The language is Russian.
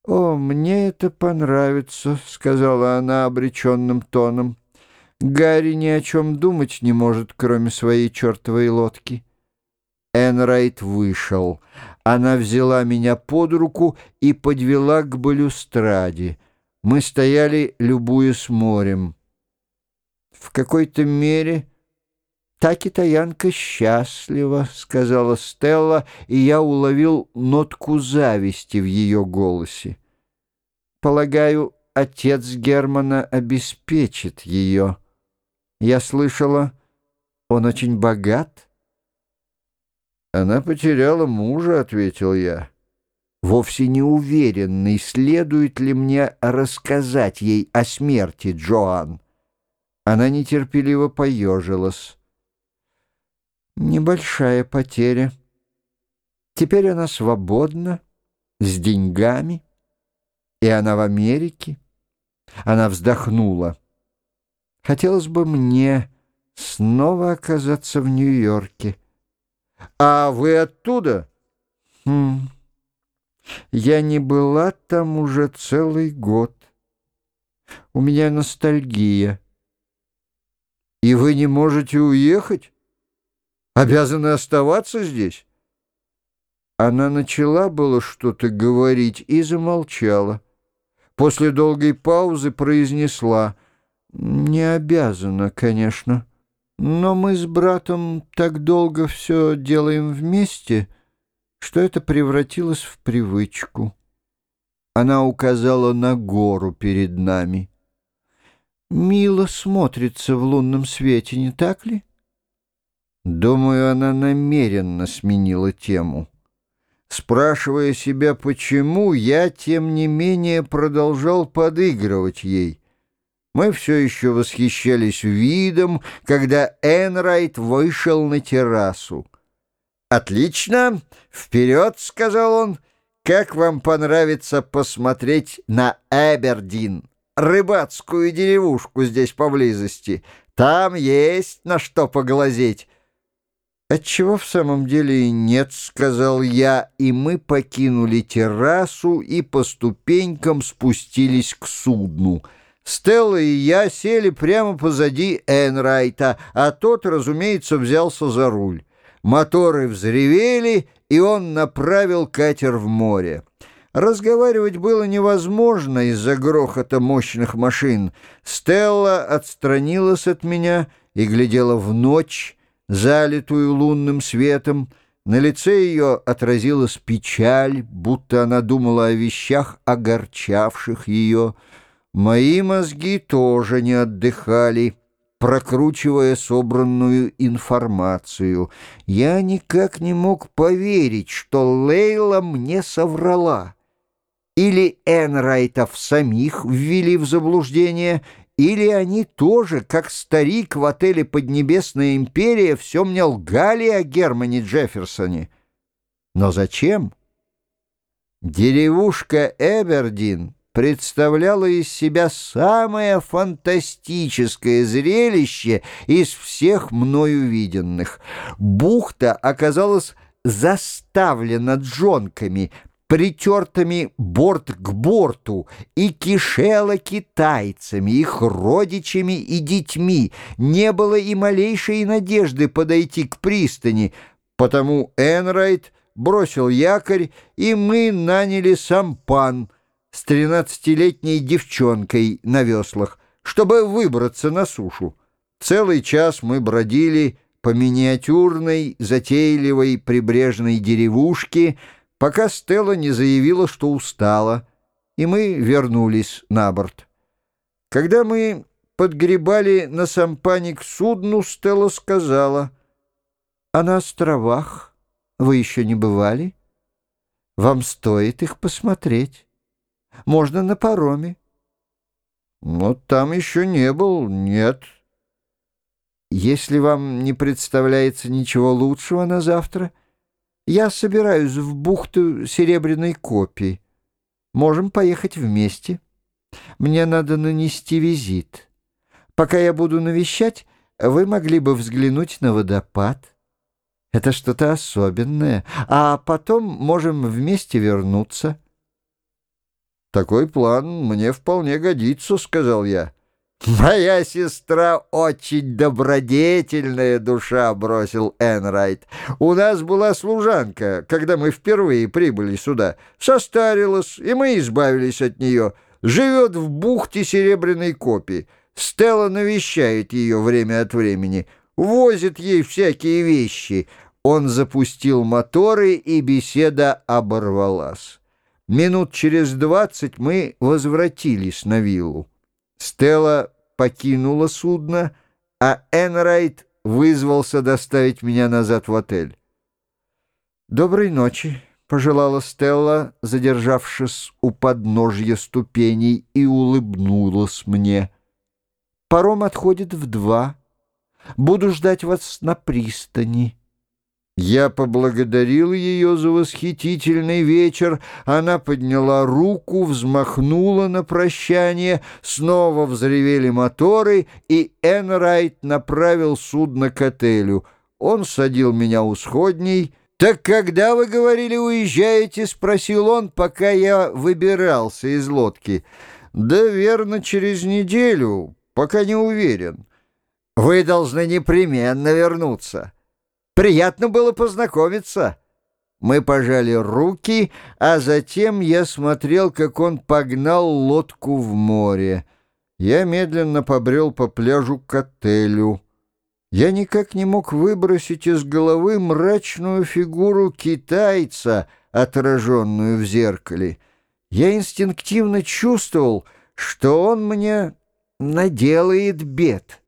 «О, мне это понравится», — сказала она обреченным тоном. «Гарри ни о чем думать не может, кроме своей чертовой лодки». Энрайт вышел. Она взяла меня под руку и подвела к балюстраде. Мы стояли, любуясь морем. «В какой-то мере та китаянка счастлива», — сказала Стелла, и я уловил нотку зависти в ее голосе. «Полагаю, отец Германа обеспечит ее. Я слышала, он очень богат». «Она потеряла мужа», — ответил я, вовсе не уверенный, следует ли мне рассказать ей о смерти Джоан. Она нетерпеливо поежилась. «Небольшая потеря. Теперь она свободна, с деньгами, и она в Америке». Она вздохнула. «Хотелось бы мне снова оказаться в Нью-Йорке». «А вы оттуда?» «Хм, я не была там уже целый год. У меня ностальгия». «И вы не можете уехать? Обязаны оставаться здесь?» Она начала было что-то говорить и замолчала. После долгой паузы произнесла: «Не обязана, конечно, но мы с братом так долго все делаем вместе, что это превратилось в привычку». Она указала на гору перед нами. «Мило смотрится в лунном свете, не так ли?» Думаю, она намеренно сменила тему. Спрашивая себя, почему, я, тем не менее, продолжал подыгрывать ей. Мы все еще восхищались видом, когда Энрайт вышел на террасу. «Отлично! Вперед!» — сказал он. «Как вам понравится посмотреть на Эбердин, рыбацкую деревушку здесь поблизости? Там есть на что поглазеть». «Отчего в самом деле и нет», — сказал я, и мы покинули террасу и по ступенькам спустились к судну. Стелла и я сели прямо позади Энрайта, а тот, разумеется, взялся за руль. Моторы взревели, и он направил катер в море. Разговаривать было невозможно из-за грохота мощных машин. Стелла отстранилась от меня и глядела в ночь, залитую лунным светом. На лице ее отразилась печаль, будто она думала о вещах, огорчавших ее. Мои мозги тоже не отдыхали, прокручивая собранную информацию. Я никак не мог поверить, что Лейла мне соврала. Или Энрайтов самих ввели в заблуждение, или они тоже, как старик в отеле «Поднебесная империя», все мне лгали о Германе Джефферсоне. Но зачем? Деревушка Эбердин представляла из себя самое фантастическое зрелище из всех мною виденных. Бухта оказалась заставлена джонками, притертыми борт к борту, и кишела китайцами, их родичами и детьми. Не было и малейшей надежды подойти к пристани, потому Энрайт бросил якорь, и мы наняли сампан с 13-летней девчонкой на веслах, чтобы выбраться на сушу. Целый час мы бродили по миниатюрной, затейливой прибрежной деревушке, пока Стелла не заявила, что устала, и мы вернулись на борт. Когда мы подгребали на сампане к судну, Стелла сказала: «А на островах вы еще не бывали? Вам стоит их посмотреть. Можно на пароме». «Но там еще не был, нет». «Если вам не представляется ничего лучшего на завтра, я собираюсь в бухту Серебряной Копии. Можем поехать вместе. Мне надо нанести визит. Пока я буду навещать, вы могли бы взглянуть на водопад. Это что-то особенное. А потом можем вместе вернуться». «Такой план мне вполне годится», — сказал я. «Моя сестра очень добродетельная душа», — бросил Энрайт. «У нас была служанка, когда мы впервые прибыли сюда. Состарилась, и мы избавились от нее. Живет в бухте Серебряной Копи. Стелла навещает ее время от времени, возит ей всякие вещи». Он запустил моторы, и беседа оборвалась. Минут через 20 мы возвратились на виллу. Стелла покинула судно, а Энрайт вызвался доставить меня назад в отель. «Доброй ночи», — пожелала Стелла, задержавшись у подножья ступеней, и улыбнулась мне. «Паром отходит в 2. Буду ждать вас на пристани». Я поблагодарил ее за восхитительный вечер. Она подняла руку, взмахнула на прощание, снова взревели моторы, и Энрайт направил судно к отелю. Он садил меня у сходней. «Так когда, вы говорили, уезжаете?» — спросил он, пока я выбирался из лодки. «Да верно, через неделю, пока не уверен». «Вы должны непременно вернуться. Приятно было познакомиться». Мы пожали руки, а затем я смотрел, как он погнал лодку в море. Я медленно побрел по пляжу к отелю. Я никак не мог выбросить из головы мрачную фигуру китайца, отраженную в зеркале. Я инстинктивно чувствовал, что он мне наделает бед.